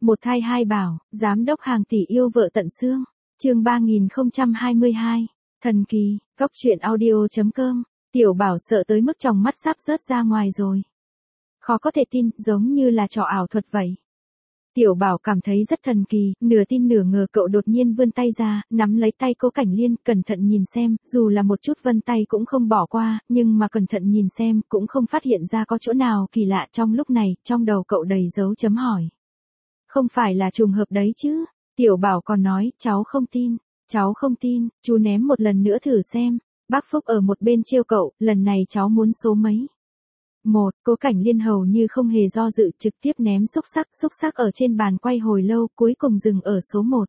Một thai hai bảo, giám đốc hàng tỷ yêu vợ tận xương. Chương 3022. Thần kỳ, góc truyện audio.com. Tiểu Bảo sợ tới mức tròng mắt sắp rớt ra ngoài rồi. Khó có thể tin, giống như là trò ảo thuật vậy. Tiểu Bảo cảm thấy rất thần kỳ, nửa tin nửa ngờ cậu đột nhiên vươn tay ra, nắm lấy tay Cố Cảnh Liên, cẩn thận nhìn xem, dù là một chút vân tay cũng không bỏ qua, nhưng mà cẩn thận nhìn xem, cũng không phát hiện ra có chỗ nào kỳ lạ. Trong lúc này, trong đầu cậu đầy dấu chấm hỏi. Không phải là trùng hợp đấy chứ? Tiểu Bảo còn nói, cháu không tin, chú ném một lần nữa thử xem. Bác Phúc ở một bên trêu cậu, lần này cháu muốn số mấy? Một, Cố Cảnh Liên hầu như không hề do dự, trực tiếp ném xúc xắc ở trên bàn quay hồi lâu, cuối cùng dừng ở số 1.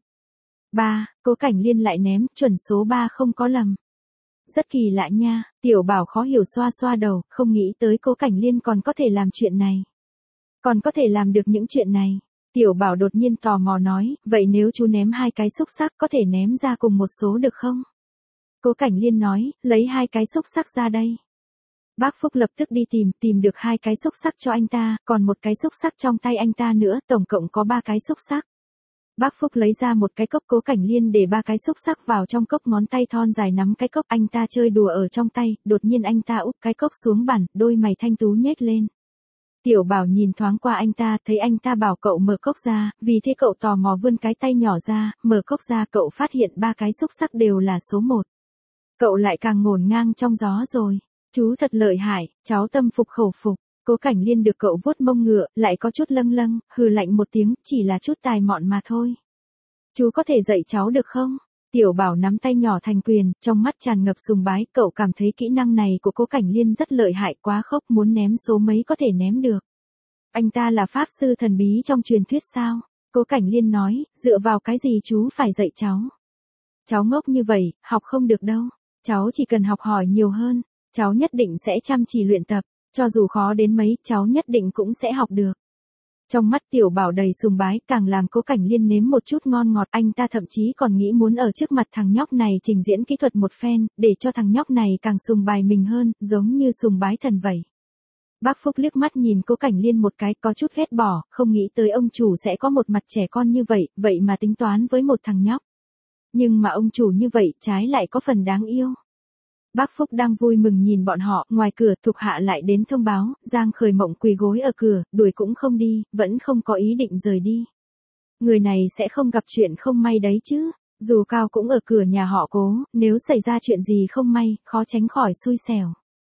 3, Cố Cảnh Liên lại ném, chuẩn số 3 không có lầm. Rất kỳ lạ nha, Tiểu Bảo khó hiểu xoa xoa đầu, không nghĩ tới Cố Cảnh Liên còn có thể làm chuyện này. Còn có thể làm được những chuyện này. Tiểu Bảo đột nhiên tò mò nói, vậy nếu chú ném hai cái xúc xắc có thể ném ra cùng một số được không? Cố Cảnh Liên nói, lấy hai cái xúc xắc ra đây. Bác Phúc lập tức đi tìm được hai cái xúc xắc cho anh ta, còn một cái xúc xắc trong tay anh ta nữa, tổng cộng có 3 cái xúc xắc. Bác Phúc lấy ra một cái cốc, Cố Cảnh Liên để 3 cái xúc xắc vào trong cốc, ngón tay thon dài nắm cái cốc, anh ta chơi đùa ở trong tay, đột nhiên anh ta úp cái cốc xuống bàn, đôi mày thanh tú nhếch lên. Tiểu Bảo nhìn thoáng qua anh ta, thấy anh ta bảo cậu mở cốc ra, vì thế cậu tò mò vươn cái tay nhỏ ra, mở cốc ra, cậu phát hiện 3 cái xúc xắc đều là số 1. Cậu lại càng ngổn ngang trong gió rồi. Chú thật lợi hại, cháu tâm phục khẩu phục. Cố Cảnh Liên được cậu vuốt mông ngựa, lại có chút lâng, hừ lạnh một tiếng, chỉ là chút tài mọn mà thôi. Chú có thể dạy cháu được không? Tiểu Bảo nắm tay nhỏ thành quyền, trong mắt tràn ngập sùng bái, cậu cảm thấy kỹ năng này của Cố Cảnh Liên rất lợi hại, quá khốc, muốn ném số mấy có thể ném được. Anh ta là pháp sư thần bí trong truyền thuyết sao? Cố Cảnh Liên nói, dựa vào cái gì chú phải dạy cháu? Cháu ngốc như vậy, học không được đâu. Cháu chỉ cần học hỏi nhiều hơn. Cháu nhất định sẽ chăm chỉ luyện tập, cho dù khó đến mấy, cháu nhất định cũng sẽ học được. Trong mắt Tiểu Bảo đầy sùng bái, càng làm Cố Cảnh Liên nếm một chút ngon ngọt, anh ta thậm chí còn nghĩ muốn ở trước mặt thằng nhóc này trình diễn kỹ thuật một phen, để cho thằng nhóc này càng sùng bái mình hơn, giống như sùng bái thần vậy. Bác Phúc liếc mắt nhìn Cố Cảnh Liên một cái, có chút ghét bỏ, không nghĩ tới ông chủ sẽ có một mặt trẻ con như vậy, vậy mà tính toán với một thằng nhóc. Nhưng mà ông chủ như vậy, trái lại có phần đáng yêu. Bác Phúc đang vui mừng nhìn bọn họ, ngoài cửa thuộc hạ lại đến thông báo, Giang Khởi Mộng quỳ gối ở cửa, đuổi cũng không đi, vẫn không có ý định rời đi. Người này sẽ không gặp chuyện không may đấy chứ, dù Cao cũng ở cửa nhà họ Cố, nếu xảy ra chuyện gì không may, khó tránh khỏi xui xẻo.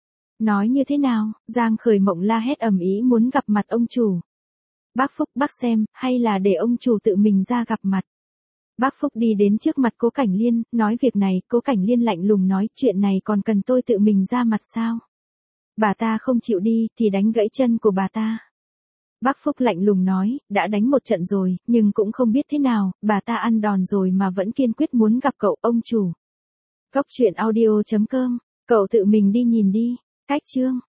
Nói như thế nào, Giang Khởi Mộng la hét ầm ĩ muốn gặp mặt ông chủ. Bác Phúc, bác xem, hay là để ông chủ tự mình ra gặp mặt. Bác Phúc đi đến trước mặt Cố Cảnh Liên, nói việc này, Cố Cảnh Liên lạnh lùng nói, chuyện này còn cần tôi tự mình ra mặt sao? Bà ta không chịu đi, thì đánh gãy chân của bà ta. Bác Phúc lạnh lùng nói, đã đánh một trận rồi, nhưng cũng không biết thế nào, bà ta ăn đòn rồi mà vẫn kiên quyết muốn gặp cậu, ông chủ. Góc truyện audio.com, cậu tự mình đi nhìn đi. Cách chương.